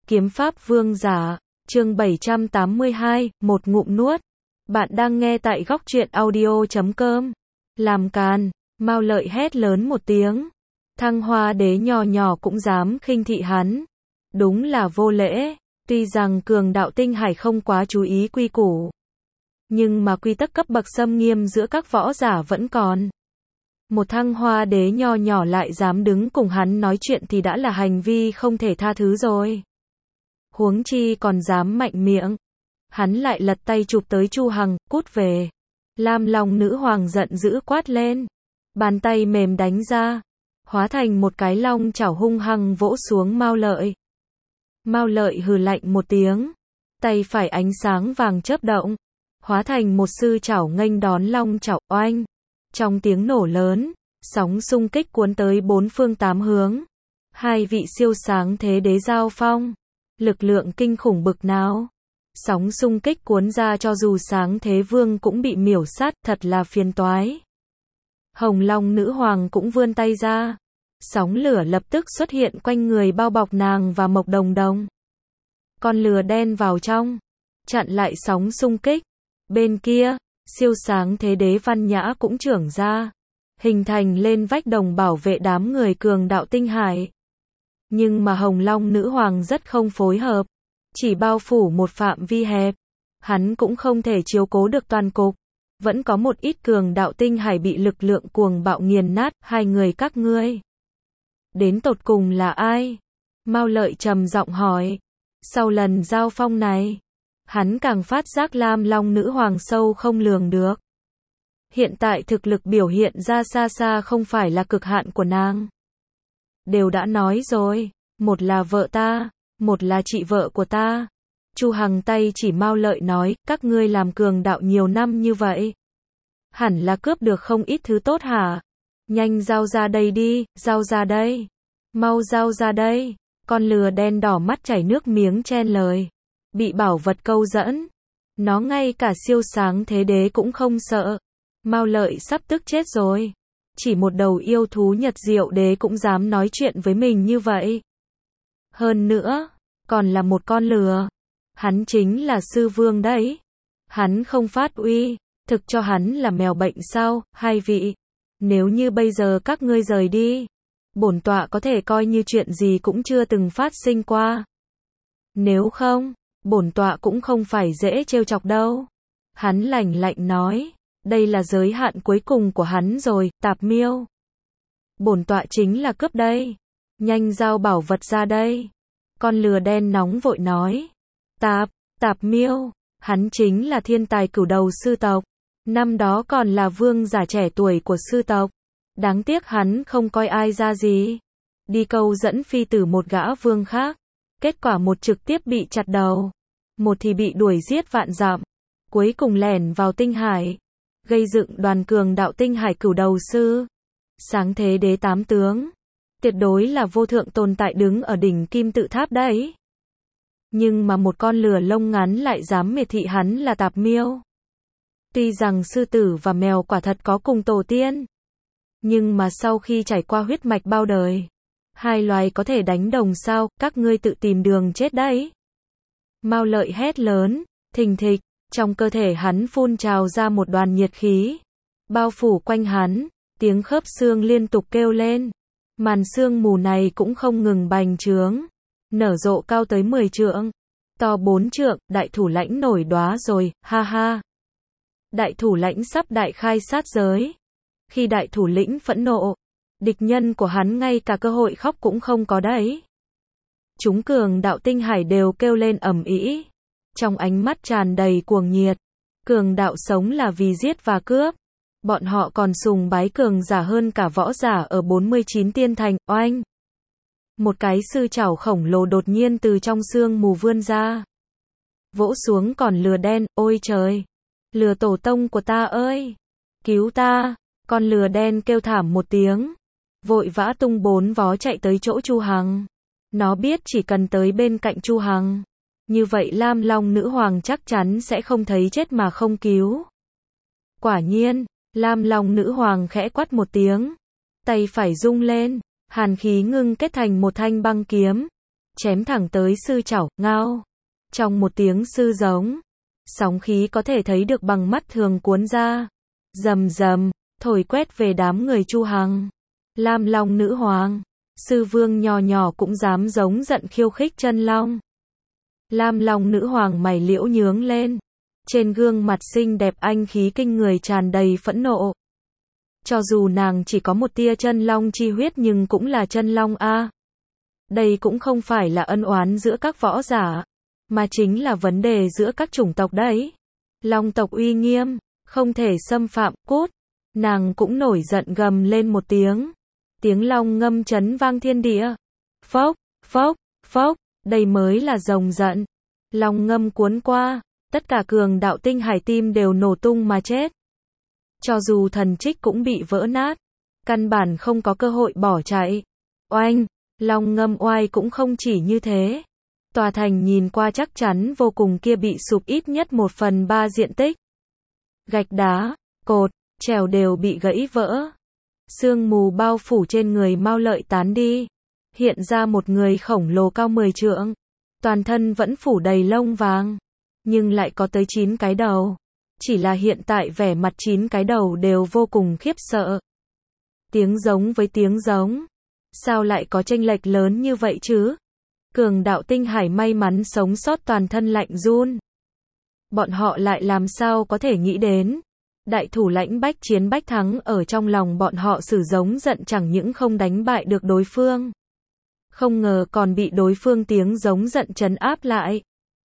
Kiếm pháp vương giả, chương 782, một ngụm nuốt. Bạn đang nghe tại góc truyện audio.com. Làm càn, Mao Lợi hét lớn một tiếng. Thăng Hoa Đế nhỏ nhỏ cũng dám khinh thị hắn. Đúng là vô lễ, tuy rằng cường đạo tinh hải không quá chú ý quy củ. Nhưng mà quy tắc cấp bậc xâm nghiêm giữa các võ giả vẫn còn. Một Thăng Hoa Đế nho nhỏ lại dám đứng cùng hắn nói chuyện thì đã là hành vi không thể tha thứ rồi. Huống chi còn dám mạnh miệng. Hắn lại lật tay chụp tới Chu Hằng, cút về. Lam Long nữ hoàng giận dữ quát lên. Bàn tay mềm đánh ra, hóa thành một cái long chảo hung hăng vỗ xuống Mao Lợi. Mao Lợi hừ lạnh một tiếng, tay phải ánh sáng vàng chớp động, hóa thành một sư chảo nghênh đón long chảo oanh. Trong tiếng nổ lớn, sóng xung kích cuốn tới bốn phương tám hướng. Hai vị siêu sáng thế đế giao phong, lực lượng kinh khủng bực nào. Sóng xung kích cuốn ra cho dù sáng thế vương cũng bị miểu sát, thật là phiền toái. Hồng Long nữ hoàng cũng vươn tay ra. Sóng lửa lập tức xuất hiện quanh người bao bọc nàng và Mộc Đồng Đồng. Con lừa đen vào trong, chặn lại sóng xung kích. Bên kia, siêu sáng thế đế Văn Nhã cũng trưởng ra, hình thành lên vách đồng bảo vệ đám người cường đạo tinh hải. Nhưng mà Hồng Long nữ hoàng rất không phối hợp, chỉ bao phủ một phạm vi hẹp. Hắn cũng không thể chiếu cố được toàn cục. Vẫn có một ít cường đạo tinh hải bị lực lượng cuồng bạo nghiền nát. Hai người các ngươi đến tột cùng là ai? Mao Lợi trầm giọng hỏi. Sau lần giao phong này, hắn càng phát giác Lam Long nữ hoàng sâu không lường được. Hiện tại thực lực biểu hiện ra xa xa không phải là cực hạn của nàng. Đều đã nói rồi, một là vợ ta, một là chị vợ của ta. Chu Hằng tay chỉ Mao Lợi nói, các ngươi làm cường đạo nhiều năm như vậy, hẳn là cướp được không ít thứ tốt hả? Nhanh giao ra đây đi, giao ra đây. Mau giao ra đây. Con lừa đen đỏ mắt chảy nước miếng chen lời. Bị bảo vật câu dẫn. Nó ngay cả siêu sáng thế đế cũng không sợ. Mao Lợi sắp tức chết rồi. Chỉ một đầu yêu thú Nhật Diệu đế cũng dám nói chuyện với mình như vậy. Hơn nữa, còn là một con lừa. Hắn chính là sư vương đấy. Hắn không phát uy, thực cho hắn là mèo bệnh sao? Hai vị, nếu như bây giờ các ngươi rời đi, bổn tọa có thể coi như chuyện gì cũng chưa từng phát sinh qua. Nếu không, bổn tọa cũng không phải dễ trêu chọc đâu. Hắn lạnh lạnh nói, đây là giới hạn cuối cùng của hắn rồi, Tạp Miêu. Bổn tọa chính là cướp đây. Nhanh giao bảo vật ra đây. Con lừa đen nóng vội nói. Tạp Miêu, hắn chính là thiên tài cửu đầu sư tộc. Năm đó còn là vương giả trẻ tuổi của sư tộc. Đáng tiếc hắn không coi ai ra gì. Đi câu dẫn phi tử một gã vương khác. Kết quả một trực tiếp bị chặt đầu. Một thì bị đuổi giết vạn dặm. Cuối cùng lẻn vào tinh hải. Gây dựng đoàn cường đạo tinh hải cửu đầu sư. Sáng thế đế 8 tướng. Tuyệt đối là vô thượng tồn tại đứng ở đỉnh kim tự tháp đấy. Nhưng mà một con lừa lông ngắn lại dám miệt thị hắn là Tạp Miêu. Tuy rằng sư tử và mèo quả thật có cùng tổ tiên. Nhưng mà sau khi trải qua huyết mạch bao đời, hai loài có thể đánh đồng sao? Các ngươi tự tìm đường chết đấy. Mao Lợi hét lớn, thình thịch, trong cơ thể hắn phun trào ra một đoàn nhiệt khí. Bao phủ quanh hắn, tiếng khớp xương liên tục kêu lên. Màn sương mù này cũng không ngừng bành trướng. Nở rộ cao tới 10 trượng. To 4 trượng, đại thủ lãnh nổi đóa rồi, ha ha. Đại thủ lãnh sắp đại khai sát giới. Khi đại thủ lĩnh phẫn nộ, địch nhân của hắn ngay cả cơ hội khóc cũng không có đấy. Chúng cường đạo tinh hải đều kêu lên ầm ĩ. Trong ánh mắt tràn đầy cuồng nhiệt. Cường đạo sống là vì giết và cướp. Bọn họ còn sùng bái cường giả hơn cả võ giả ở 49 tiên thành, oanh. Một cái sư chảo khổng lồ đột nhiên từ trong sương mù vươn ra. Vỗ xuống còn lừa đen, ôi trời. Lừa tổ tông của ta ơi. Cứu ta. Con lừa đen kêu thảm một tiếng. Vội vã tung 4 vó chạy tới chỗ Chu Hằng. Nó biết chỉ cần tới bên cạnh Chu Hằng. Như vậy Lam Long nữ hoàng chắc chắn sẽ không thấy chết mà không cứu. Quả nhiên, Lam Long nữ hoàng khẽ quát một tiếng. Tay phải rung lên. Hàn khí ngưng kết thành một thanh băng kiếm. chém thẳng tới sư chảo, ngao. Trong một tiếng sư giống, sóng khí có thể thấy được bằng mắt thường cuốn ra. Rầm rầm, thổi quét về đám người Chu Hằng. Lam Long nữ hoàng, sư vương nhỏ nhỏ cũng dám giống giận khiêu khích chân long. Lam Long nữ hoàng mày liễu nhướng lên. Trên gương mặt xinh đẹp anh khí kinh người tràn đầy phẫn nộ. Cho dù nàng chỉ có một tia chân long chi huyết nhưng cũng là chân long a. Đây cũng không phải là ân oán giữa các võ giả, mà chính là vấn đề giữa các chủng tộc đấy. Long tộc uy nghiêm, không thể xâm phạm, cút. Nàng cũng nổi giận gầm lên một tiếng. Tiếng long ngâm chấn vang thiên địa. Phốc, phốc, phốc, đây mới là rồng giận. Long ngâm cuốn qua, tất cả cường đạo tinh hải tim đều nổ tung mà chết. Cho dù thần trích cũng bị vỡ nát, căn bản không có cơ hội bỏ chạy. Oanh, long ngâm oai cũng không chỉ như thế. Tòa thành nhìn qua chắc chắn vô cùng kia bị sụp ít nhất 1/3 diện tích. Gạch đá, cột, trèo đều bị gãy vỡ. Sương mù bao phủ trên người Mao Lợi tán đi. Hiện ra một người khổng lồ cao 10 trượng. Toàn thân vẫn phủ đầy lông vàng. Nhưng lại có tới 9 cái đầu. Chỉ là hiện tại vẻ mặt 9 cái đầu đều vô cùng khiếp sợ. Tiếng giống với tiếng giống. Sao lại có chênh lệch lớn như vậy chứ? Cường đạo tinh hải may mắn sống sót toàn thân lạnh run. Bọn họ lại làm sao có thể nghĩ đến. Đại thủ lãnh bách chiến bách thắng ở trong lòng bọn họ sử giống giận chẳng những không đánh bại được đối phương. Không ngờ còn bị đối phương tiếng giống giận trấn áp lại.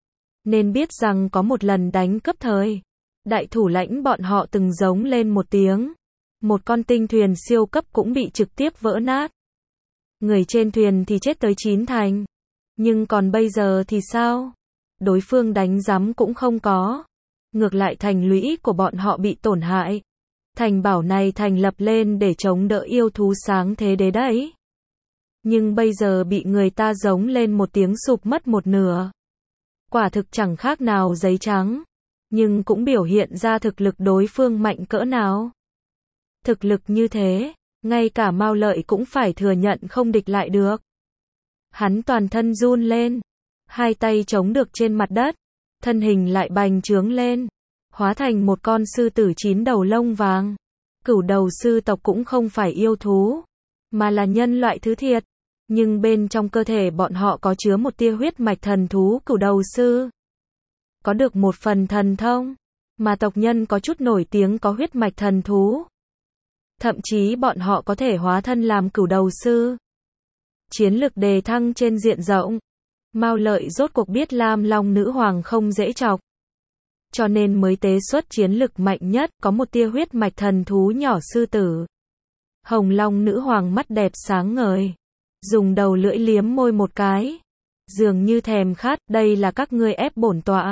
Nên biết rằng có một lần đánh cấp thời. Đại thủ lãnh bọn họ từng giống lên một tiếng. Một con tinh thuyền siêu cấp cũng bị trực tiếp vỡ nát. Người trên thuyền thì chết tới 9 thành. Nhưng còn bây giờ thì sao? Đối phương đánh giám cũng không có. Ngược lại thành lũy của bọn họ bị tổn hại. Thành bảo này thành lập lên để chống đỡ yêu thú sáng thế đế đấy. Nhưng bây giờ bị người ta giống lên một tiếng sụp mất một nửa. Quả thực chẳng khác nào giấy trắng. Nhưng cũng biểu hiện ra thực lực đối phương mạnh cỡ nào. Thực lực như thế, ngay cả Mao Lợi cũng phải thừa nhận không địch lại được. Hắn toàn thân run lên. Hai tay chống được trên mặt đất. Thân hình lại bành trướng lên. Hóa thành một con sư tử 9 đầu lông vàng. Cửu đầu sư tộc cũng không phải yêu thú. Mà là nhân loại thứ thiệt. Nhưng bên trong cơ thể bọn họ có chứa một tia huyết mạch thần thú cửu đầu sư. Có được một phần thần thông. Mà tộc nhân có chút nổi tiếng có huyết mạch thần thú. Thậm chí bọn họ có thể hóa thân làm cửu đầu sư. Chiến lực đề thăng trên diện rộng. Mao Lợi rốt cuộc biết Lam Long nữ hoàng không dễ chọc. Cho nên mới tế xuất chiến lực mạnh nhất, có một tia huyết mạch thần thú nhỏ sư tử. Hồng Long nữ hoàng mắt đẹp sáng ngời. Dùng đầu lưỡi liếm môi một cái. Dường như thèm khát, đây là các ngươi ép bổn tọa.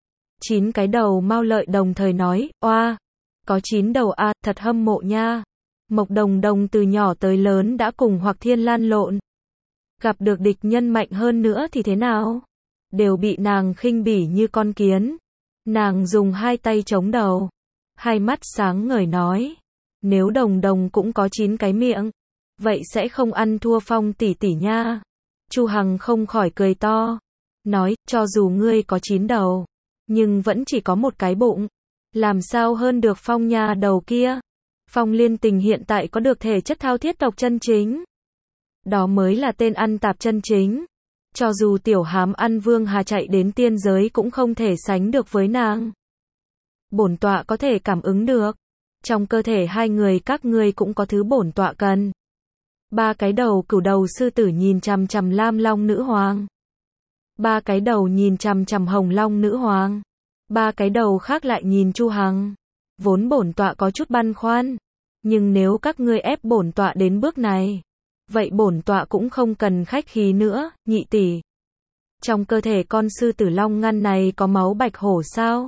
9 cái đầu Mao Lợi đồng thời nói, oa, có 9 đầu a, thật hâm mộ nha. Mộc Đồng Đồng từ nhỏ tới lớn đã cùng Hoặc Thiên lan lộn. Gặp được địch nhân mạnh hơn nữa thì thế nào? Đều bị nàng khinh bỉ như con kiến. Nàng dùng hai tay chống đầu. Hai mắt sáng ngời nói. Nếu Đồng Đồng cũng có 9 cái miệng. Vậy sẽ không ăn thua Phong tỷ tỷ nha. Chu Hằng không khỏi cười to. Nói, cho dù ngươi có 9 đầu. Nhưng vẫn chỉ có một cái bụng. Làm sao hơn được Phong nha đầu kia? Phong Liên Tình hiện tại có được thể chất thao thiết tộc chân chính. Đó mới là tên ăn tạp chân chính. Cho dù tiểu hám ăn Vương Hà chạy đến tiên giới cũng không thể sánh được với nàng. Bổn tọa có thể cảm ứng được. Trong cơ thể hai người các ngươi cũng có thứ bổn tọa cần. 3 cái đầu cửu đầu sư tử nhìn chằm chằm Lam Long nữ hoàng. 3 cái đầu nhìn chằm chằm Hồng Long nữ hoàng. 3 cái đầu khác lại nhìn Chu Hằng. Vốn bổn tọa có chút băn khoăn. Nhưng nếu các ngươi ép bổn tọa đến bước này. Vậy bổn tọa cũng không cần khách khí nữa, nhị tỷ. Trong cơ thể con sư tử long ngăn này có máu bạch hổ sao?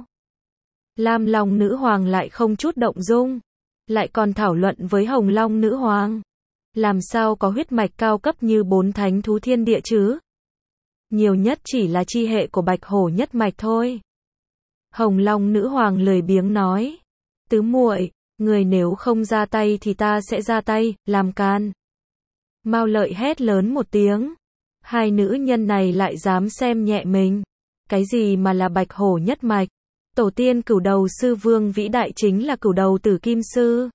Lam Long nữ hoàng lại không chút động dung. Lại còn thảo luận với Hồng Long nữ hoàng. Làm sao có huyết mạch cao cấp như 4 thánh thú thiên địa chứ? Nhiều nhất chỉ là chi hệ của bạch hổ nhất mạch thôi. Hồng Long nữ hoàng lười biếng nói. Tứ muội, người nếu không ra tay thì ta sẽ ra tay, làm can. Mao Lợi hét lớn một tiếng. Hai nữ nhân này lại dám xem nhẹ mình. Cái gì mà là bạch hổ nhất mạch? Tổ tiên cửu đầu sư vương vĩ đại chính là cửu đầu tử kim sư.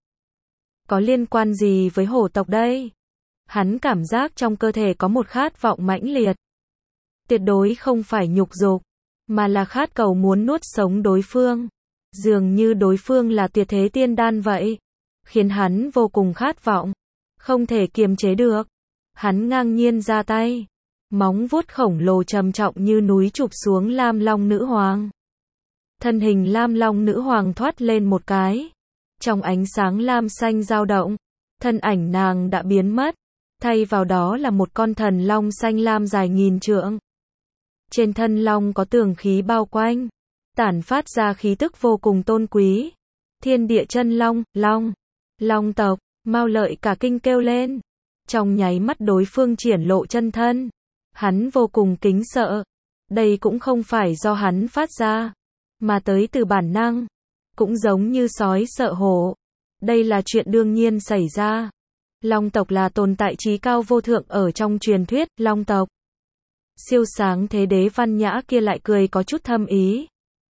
Có liên quan gì với hổ tộc đây? Hắn cảm giác trong cơ thể có một khát vọng mãnh liệt. Tuyệt đối không phải nhục dục, mà là khát cầu muốn nuốt sống đối phương. Dường như đối phương là tuyệt thế tiên đan vậy. Khiến hắn vô cùng khát vọng. Không thể kiềm chế được. Hắn ngang nhiên ra tay. Móng vuốt khổng lồ trầm trọng như núi chụp xuống Lam Long nữ hoàng. Thân hình Lam Long nữ hoàng thoát lên một cái. Trong ánh sáng lam xanh dao động, thân ảnh nàng đã biến mất. Thay vào đó là một con thần long xanh lam dài nghìn trượng. Trên thân long có tường khí bao quanh, tản phát ra khí tức vô cùng tôn quý. Thiên địa chân long, long tộc, Mao Lợi cả kinh kêu lên. Trong nháy mắt đối phương triển lộ chân thân, hắn vô cùng kính sợ. Đây cũng không phải do hắn phát ra, mà tới từ bản năng. Cũng giống như sói sợ hổ. Đây là chuyện đương nhiên xảy ra. Long tộc là tồn tại trí cao vô thượng ở trong truyền thuyết, long tộc. Siêu sáng thế đế văn nhã kia lại cười có chút thâm ý.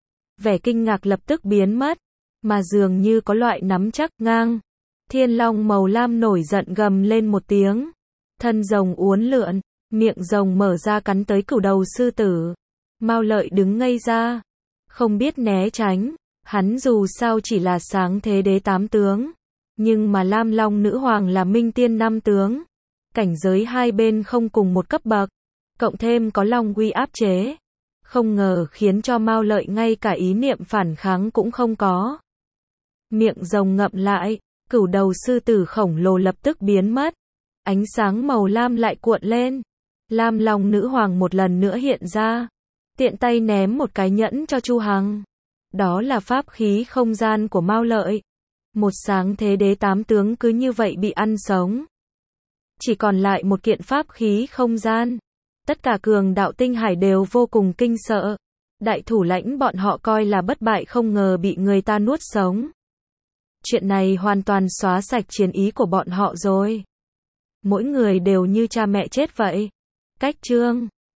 Vẻ kinh ngạc lập tức biến mất, mà dường như có loại nắm chắc, ngang. Thiên long màu lam nổi giận gầm lên một tiếng. Thân rồng uốn lượn, miệng rồng mở ra cắn tới cửu đầu sư tử. Mao Lợi đứng ngây ra, không biết né tránh. Hắn dù sao chỉ là sáng thế đế 8 tướng, nhưng mà Lam Long nữ hoàng là minh tiên 5 tướng. Cảnh giới hai bên không cùng một cấp bậc, cộng thêm có long uy áp chế. Không ngờ khiến cho Mao Lợi ngay cả ý niệm phản kháng cũng không có. Miệng rồng ngậm lại, cửu đầu sư tử khổng lồ lập tức biến mất. Ánh sáng màu lam lại cuộn lên. Lam Long nữ hoàng một lần nữa hiện ra, tiện tay ném một cái nhẫn cho Chu Hằng. Đó là pháp khí không gian của Mao Lợi. Một sáng thế đế 8 tướng cứ như vậy bị ăn sống. Chỉ còn lại một kiện pháp khí không gian. Tất cả cường đạo tinh hải đều vô cùng kinh sợ. Đại thủ lãnh bọn họ coi là bất bại không ngờ bị người ta nuốt sống. Chuyện này hoàn toàn xóa sạch chiến ý của bọn họ rồi. Mỗi người đều như cha mẹ chết vậy. Cách chương